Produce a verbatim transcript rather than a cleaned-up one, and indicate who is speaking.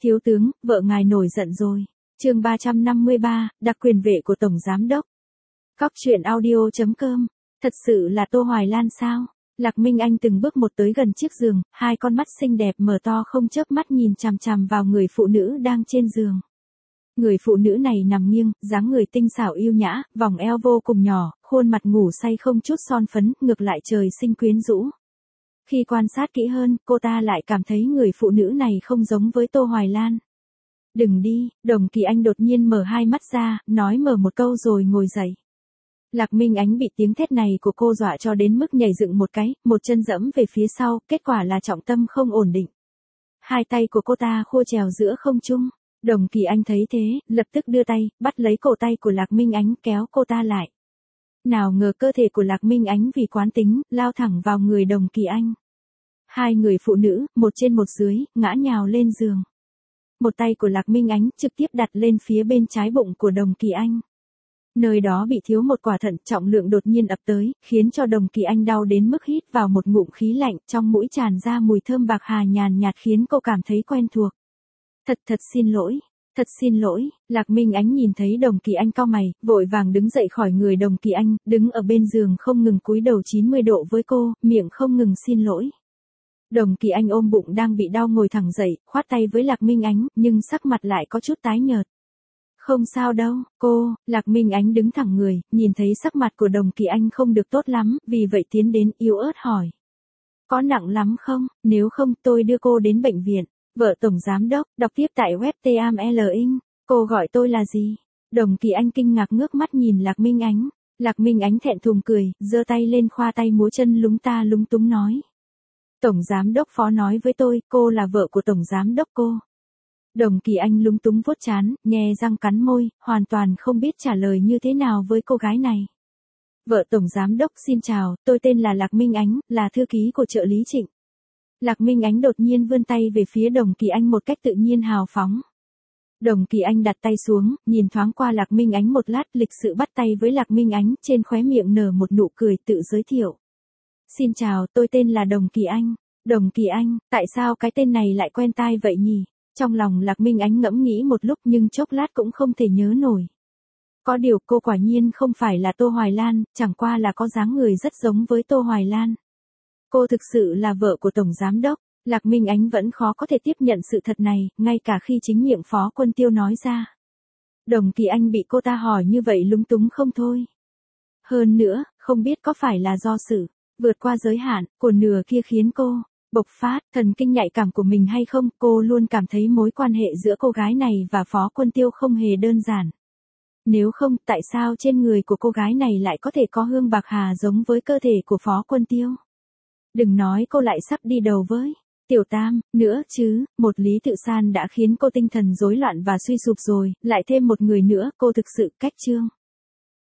Speaker 1: Thiếu tướng, vợ ngài nổi giận rồi. Chương ba trăm năm mươi ba, đặc quyền vệ của Tổng Giám Đốc. Cóc truyện audio chấm com. Thật sự là Tô Hoài Lan sao? Lạc Minh Anh từng bước một tới gần chiếc giường, hai con mắt xinh đẹp mở to không chớp mắt nhìn chằm chằm vào người phụ nữ đang trên giường. Người phụ nữ này nằm nghiêng, dáng người tinh xảo yêu nhã, vòng eo vô cùng nhỏ, khuôn mặt ngủ say không chút son phấn, ngược lại trời sinh quyến rũ. Khi quan sát kỹ hơn, cô ta lại cảm thấy người phụ nữ này không giống với Tô Hoài Lan. Đừng đi, Đồng Kỳ Anh đột nhiên mở hai mắt ra, nói mở một câu rồi ngồi dậy. Lạc Minh Ánh bị tiếng thét này của cô dọa cho đến mức nhảy dựng một cái, một chân dẫm về phía sau, kết quả là trọng tâm không ổn định. Hai tay của cô ta khua trèo giữa không trung. Đồng Kỳ Anh thấy thế, lập tức đưa tay, bắt lấy cổ tay của Lạc Minh Ánh kéo cô ta lại. Nào ngờ cơ thể của Lạc Minh Ánh vì quán tính, lao thẳng vào người Đồng Kỳ Anh. Hai người phụ nữ, một trên một dưới, ngã nhào lên giường. Một tay của Lạc Minh Ánh trực tiếp đặt lên phía bên trái bụng của Đồng Kỳ Anh. Nơi đó bị thiếu một quả thận, trọng lượng đột nhiên ập tới, khiến cho Đồng Kỳ Anh đau đến mức hít vào một ngụm khí lạnh, trong mũi tràn ra mùi thơm bạc hà nhàn nhạt khiến cô cảm thấy quen thuộc. Thật thật xin lỗi, thật xin lỗi, Lạc Minh Ánh nhìn thấy Đồng Kỳ Anh cau mày, vội vàng đứng dậy khỏi người Đồng Kỳ Anh, đứng ở bên giường không ngừng cúi đầu chín mươi độ với cô, miệng không ngừng xin lỗi. Đồng Kỳ Anh ôm bụng đang bị đau ngồi thẳng dậy, khoát tay với Lạc Minh Ánh, nhưng sắc mặt lại có chút tái nhợt. Không sao đâu, cô, Lạc Minh Ánh đứng thẳng người, nhìn thấy sắc mặt của Đồng Kỳ Anh không được tốt lắm, vì vậy tiến đến yếu ớt hỏi. Có nặng lắm không, nếu không tôi đưa cô đến bệnh viện. Vợ Tổng Giám Đốc, đọc tiếp tại web T A M L Inc, cô gọi tôi là gì? Đồng Kỳ Anh kinh ngạc ngước mắt nhìn Lạc Minh Ánh. Lạc Minh Ánh thẹn thùng cười, giơ tay lên khoa tay múa chân lúng ta lúng túng nói. Tổng Giám Đốc Phó nói với tôi, cô là vợ của Tổng Giám Đốc cô. Đồng Kỳ Anh lúng túng vuốt trán, nhe răng cắn môi, hoàn toàn không biết trả lời như thế nào với cô gái này. Vợ Tổng Giám Đốc xin chào, tôi tên là Lạc Minh Ánh, là thư ký của trợ lý Trịnh. Lạc Minh Ánh đột nhiên vươn tay về phía Đồng Kỳ Anh một cách tự nhiên hào phóng. Đồng Kỳ Anh đặt tay xuống, nhìn thoáng qua Lạc Minh Ánh một lát, lịch sự bắt tay với Lạc Minh Ánh, trên khóe miệng nở một nụ cười tự giới thiệu. Xin chào, tôi tên là Đồng Kỳ Anh. Đồng Kỳ Anh, tại sao cái tên này lại quen tai vậy nhỉ? Trong lòng Lạc Minh Ánh ngẫm nghĩ một lúc nhưng chốc lát cũng không thể nhớ nổi. Có điều cô quả nhiên không phải là Tô Hoài Lan, chẳng qua là có dáng người rất giống với Tô Hoài Lan. Cô thực sự là vợ của Tổng Giám Đốc. Lạc Minh Ánh vẫn khó có thể tiếp nhận sự thật này, ngay cả khi chính miệng Phó Quân Tiêu nói ra. Đồng Kỳ Anh bị cô ta hỏi như vậy lúng túng không thôi. Hơn nữa, không biết có phải là do sự vượt qua giới hạn của nửa kia khiến cô bộc phát thần kinh nhạy cảm của mình hay không. Cô luôn cảm thấy mối quan hệ giữa cô gái này và Phó Quân Tiêu không hề đơn giản. Nếu không, tại sao trên người của cô gái này lại có thể có hương bạc hà giống với cơ thể của Phó Quân Tiêu? Đừng nói cô lại sắp đi đầu với Tiểu Tam nữa chứ, một Lý Tự San đã khiến cô tinh thần rối loạn và suy sụp rồi, lại thêm một người nữa, cô thực sự cách chương.